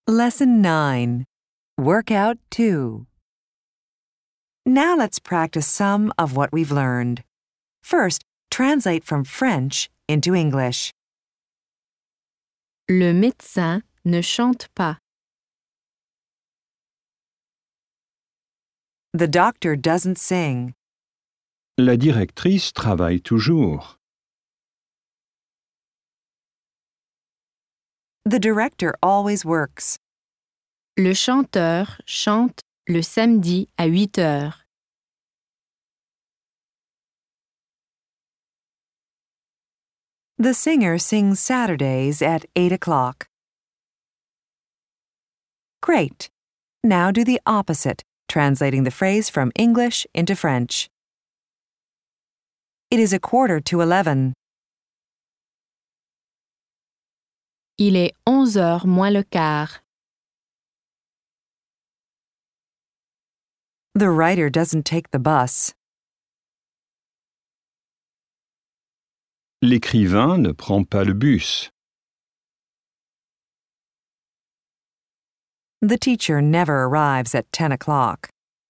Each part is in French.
Lesson 9. Workout 2. Now let's practice some of what we've learned. First, translate from French into English. Le médecin ne chante pas. The doctor doesn't sing. La directrice travaille toujours. The director always works. Le chanteur chante le samedi à 8 heures. The singer sings Saturdays at 8 o'clock. Great. Now do the opposite, translating the phrase from English into French. It is 11:45. Il est 11 heures moins le quart. The writer doesn't take the bus. L'écrivain ne prend pas le bus. The teacher never arrives at 10 o'clock.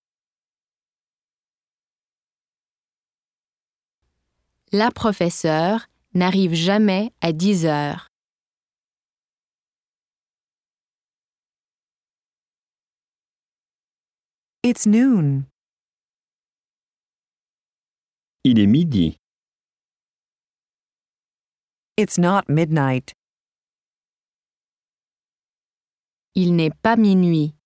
La professeure n'arrive jamais à 10 heures. It's noon. Il est midi. It's not midnight. Il n'est pas minuit.